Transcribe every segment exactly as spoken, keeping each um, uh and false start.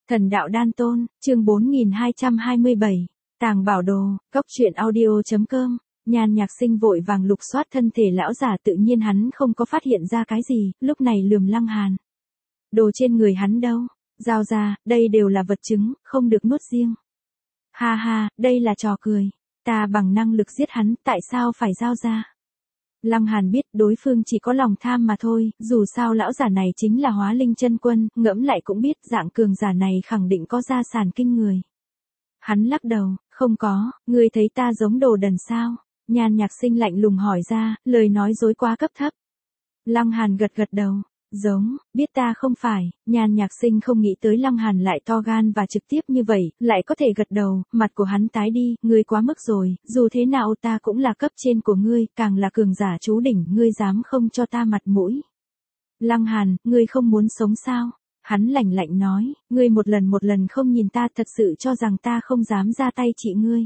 Thần đạo đan tôn, chương bốn nghìn hai trăm hai mươi bảy, tàng bảo đồ, cốc truyện audio.com, Nhan Nhạc Sinh vội vàng lục soát thân thể lão giả, tự nhiên hắn không có phát hiện ra cái gì, lúc này lườm Lăng Hàn. Đồ trên người hắn đâu? Giao ra, đây đều là vật chứng, không được nuốt riêng. Ha ha, đây là trò cười. Ta bằng năng lực giết hắn, tại sao phải giao ra? Lăng Hàn biết đối phương chỉ có lòng tham mà thôi, dù sao lão giả này chính là Hóa Linh chân quân, ngẫm lại cũng biết dạng cường giả này khẳng định có gia sản kinh người. Hắn lắc đầu, không có, ngươi thấy ta giống đồ đần sao? Nhan Nhạc Sinh lạnh lùng hỏi ra, lời nói dối quá cấp thấp. Lăng Hàn gật gật đầu, giống, biết ta không phải. Nhan Nhạc Sinh không nghĩ tới Lăng Hàn lại to gan và trực tiếp như vậy, lại có thể gật đầu, mặt của hắn tái đi, ngươi quá mức rồi, dù thế nào ta cũng là cấp trên của ngươi, càng là cường giả chú đỉnh, ngươi dám không cho ta mặt mũi. Lăng Hàn, ngươi không muốn sống sao? Hắn lạnh lạnh nói, ngươi một lần một lần không nhìn ta, thật sự cho rằng ta không dám ra tay trị ngươi.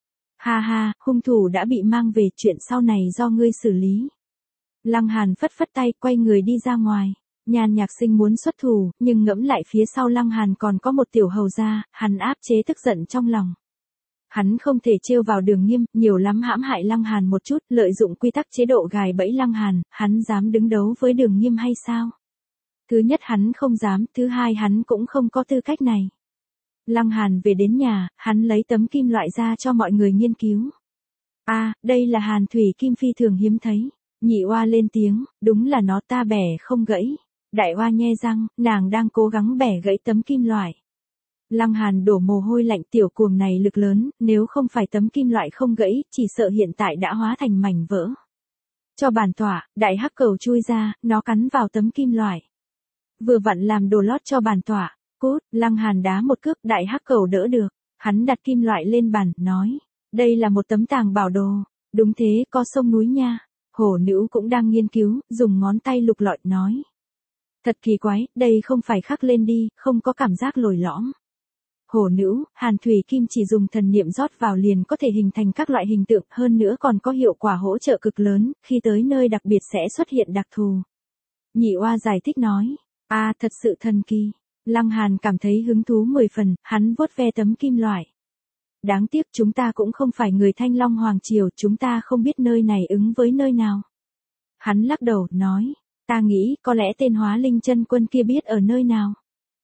Ha ha, hung thủ đã bị mang về, chuyện sau này do ngươi xử lý. Lăng Hàn phất phất tay, quay người đi ra ngoài. Nhan Nhạc Sinh muốn xuất thủ, nhưng ngẫm lại phía sau Lăng Hàn còn có một tiểu hầu gia, hắn áp chế tức giận trong lòng. Hắn không thể trêu vào Đường Nghiêm, nhiều lắm hãm hại Lăng Hàn một chút, lợi dụng quy tắc chế độ gài bẫy Lăng Hàn, hắn dám đứng đấu với Đường Nghiêm hay sao? Thứ nhất hắn không dám, thứ hai hắn cũng không có tư cách này. Lăng Hàn về đến nhà, hắn lấy tấm kim loại ra cho mọi người nghiên cứu. A, à, đây là hàn thủy kim phi thường hiếm thấy. Nhị oa lên tiếng, đúng là nó, ta bẻ không gãy. Đại oa nhe răng, nàng đang cố gắng bẻ gãy tấm kim loại. Lăng Hàn đổ mồ hôi lạnh, tiểu cuồng này lực lớn, nếu không phải tấm kim loại không gãy, chỉ sợ hiện tại đã hóa thành mảnh vỡ. Cho bản tỏa, đại hắc cầu chui ra, nó cắn vào tấm kim loại. Vừa vặn làm đồ lót cho bản tỏa. Cút, Lăng Hàn đá một cước, đại hắc cầu đỡ được. Hắn đặt kim loại lên bàn, nói, đây là một tấm tàng bảo đồ. Đúng thế, có sông núi nha. Hổ nữ cũng đang nghiên cứu, dùng ngón tay lục lọi, nói. Thật kỳ quái, đây không phải khắc lên đi, không có cảm giác lồi lõm. Hổ nữ, hàn thủy kim chỉ dùng thần niệm rót vào liền có thể hình thành các loại hình tượng, hơn nữa còn có hiệu quả hỗ trợ cực lớn, khi tới nơi đặc biệt sẽ xuất hiện đặc thù. Nhị oa giải thích nói, a à, thật sự thần kỳ. Lăng Hàn cảm thấy hứng thú mười phần, hắn vuốt ve tấm kim loại. Đáng tiếc chúng ta cũng không phải người Thanh Long Hoàng Triều, chúng ta không biết nơi này ứng với nơi nào. Hắn lắc đầu, nói, ta nghĩ có lẽ tên Hóa Linh chân quân kia biết ở nơi nào.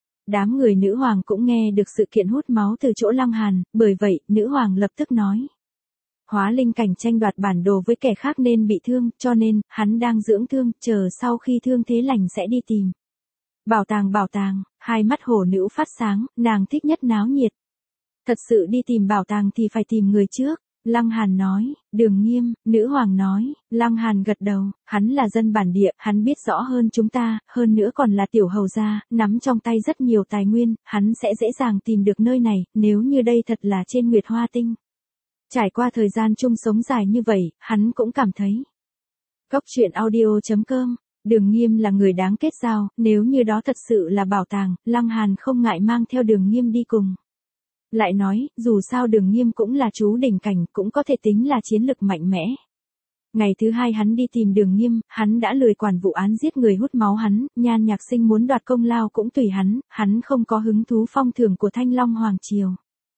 Đám người nữ hoàng cũng nghe được sự kiện hút máu từ chỗ Lăng Hàn, bởi vậy, nữ hoàng lập tức nói. Hóa Linh cảnh tranh đoạt bản đồ với kẻ khác nên bị thương, cho nên, hắn đang dưỡng thương, chờ sau khi thương thế lành sẽ đi tìm. Bảo tàng bảo tàng, hai mắt hổ nữ phát sáng, nàng thích nhất náo nhiệt. Thật sự đi tìm bảo tàng thì phải tìm người trước. Lăng Hàn nói, Đường Nghiêm, nữ hoàng nói. Lăng Hàn gật đầu, hắn là dân bản địa, hắn biết rõ hơn chúng ta, hơn nữa còn là tiểu hầu gia, nắm trong tay rất nhiều tài nguyên, hắn sẽ dễ dàng tìm được nơi này, nếu như đây thật là trên Nguyệt Hoa Tinh. Trải qua thời gian chung sống dài như vậy, hắn cũng cảm thấy. Cốc truyện audio.com, Đường Nghiêm là người đáng kết giao, nếu như đó thật sự là bảo tàng, Lăng Hàn không ngại mang theo Đường Nghiêm đi cùng. Lại nói, dù sao Đường Nghiêm cũng là chú đỉnh cảnh, cũng có thể tính là chiến lực mạnh mẽ. Ngày thứ hai hắn đi tìm Đường Nghiêm, hắn đã lười quản vụ án giết người hút máu hắn, Nhan Nhạc Sinh muốn đoạt công lao cũng tùy hắn, hắn không có hứng thú phong thưởng của Thanh Long Hoàng Triều.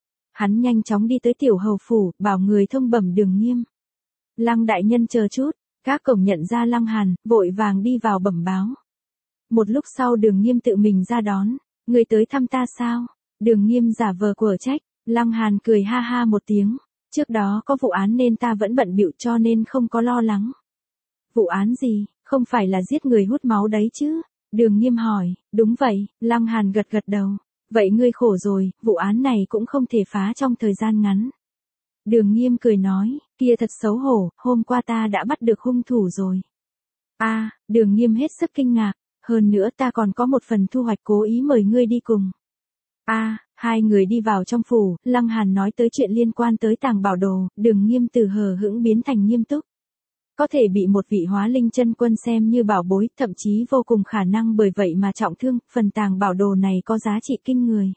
Hắn nhanh chóng đi tới tiểu hầu phủ, bảo người thông bẩm Đường Nghiêm. Lăng đại nhân chờ chút, các cổng nhận ra Lăng Hàn, vội vàng đi vào bẩm báo. Một lúc sau Đường Nghiêm tự mình ra đón, người tới thăm ta sao? Đường Nghiêm giả vờ quở trách, Lăng Hàn cười ha ha một tiếng, trước đó có vụ án nên ta vẫn bận bịu cho nên không có lo lắng. Vụ án gì, không phải là giết người hút máu đấy chứ? Đường Nghiêm hỏi, đúng vậy, Lăng Hàn gật gật đầu, vậy ngươi khổ rồi, vụ án này cũng không thể phá trong thời gian ngắn. Đường Nghiêm cười nói, kia thật xấu hổ, hôm qua ta đã bắt được hung thủ rồi. A, à, Đường Nghiêm hết sức kinh ngạc, hơn nữa ta còn có một phần thu hoạch cố ý mời ngươi đi cùng. A, à, hai người đi vào trong phủ, Lăng Hàn nói tới chuyện liên quan tới tàng bảo đồ, Đường Nghiêm từ hờ hững biến thành nghiêm túc. Có thể bị một vị Hóa Linh chân quân xem như bảo bối, thậm chí vô cùng khả năng bởi vậy mà trọng thương, phần tàng bảo đồ này có giá trị kinh người.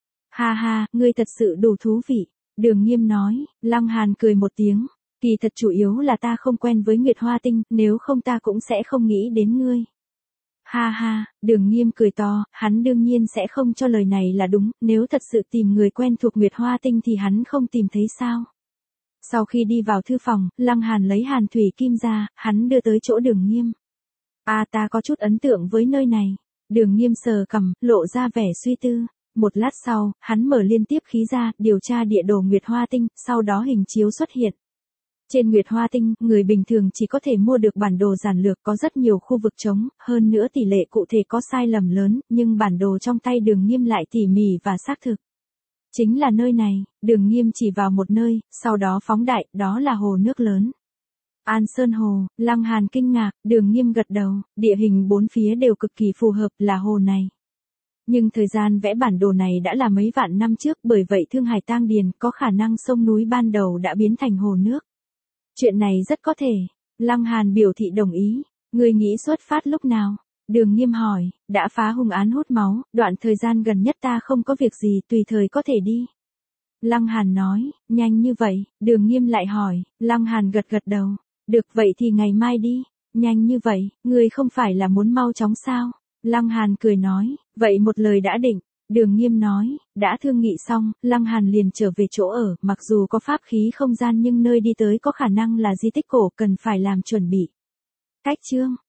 Ha ha, ngươi thật sự đủ thú vị. Đường Nghiêm nói, Lăng Hàn cười một tiếng, kỳ thật chủ yếu là ta không quen với Nguyệt Hoa Tinh, nếu không ta cũng sẽ không nghĩ đến ngươi. Ha ha, Đường Nghiêm cười to, hắn đương nhiên sẽ không cho lời này là đúng, nếu thật sự tìm người quen thuộc Nguyệt Hoa Tinh thì hắn không tìm thấy sao. Sau khi đi vào thư phòng, Lăng Hàn lấy hàn thủy kim ra, hắn đưa tới chỗ Đường Nghiêm. A ta có chút ấn tượng với nơi này. Đường Nghiêm sờ cằm, lộ ra vẻ suy tư. Một lát sau, hắn mở liên tiếp khí ra, điều tra địa đồ Nguyệt Hoa Tinh, sau đó hình chiếu xuất hiện. Trên Nguyệt Hoa Tinh, người bình thường chỉ có thể mua được bản đồ giản lược, có rất nhiều khu vực trống, hơn nữa tỷ lệ cụ thể có sai lầm lớn, nhưng bản đồ trong tay Đường Nghiêm lại tỉ mỉ và xác thực. Chính là nơi này, Đường Nghiêm chỉ vào một nơi, sau đó phóng đại, đó là hồ nước lớn. An Sơn Hồ, Lăng Hàn kinh ngạc, Đường Nghiêm gật đầu, địa hình bốn phía đều cực kỳ phù hợp là hồ này. Nhưng thời gian vẽ bản đồ này đã là mấy vạn năm trước, bởi vậy Thương Hải Tang Điền có khả năng sông núi ban đầu đã biến thành hồ nước. Chuyện này rất có thể. Lăng Hàn biểu thị đồng ý. Người nghĩ xuất phát lúc nào? Đường Nghiêm hỏi, đã phá hung án hút máu, đoạn thời gian gần nhất ta không có việc gì, tùy thời có thể đi. Lăng Hàn nói, nhanh như vậy, Đường Nghiêm lại hỏi, Lăng Hàn gật gật đầu. Được vậy thì ngày mai đi. Nhanh như vậy, người không phải là muốn mau chóng sao? Lăng Hàn cười nói, vậy một lời đã định. Đường Nghiêm nói, đã thương nghị xong, Lăng Hàn liền trở về chỗ ở, mặc dù có pháp khí không gian nhưng nơi đi tới có khả năng là di tích cổ, cần phải làm chuẩn bị. Cách chương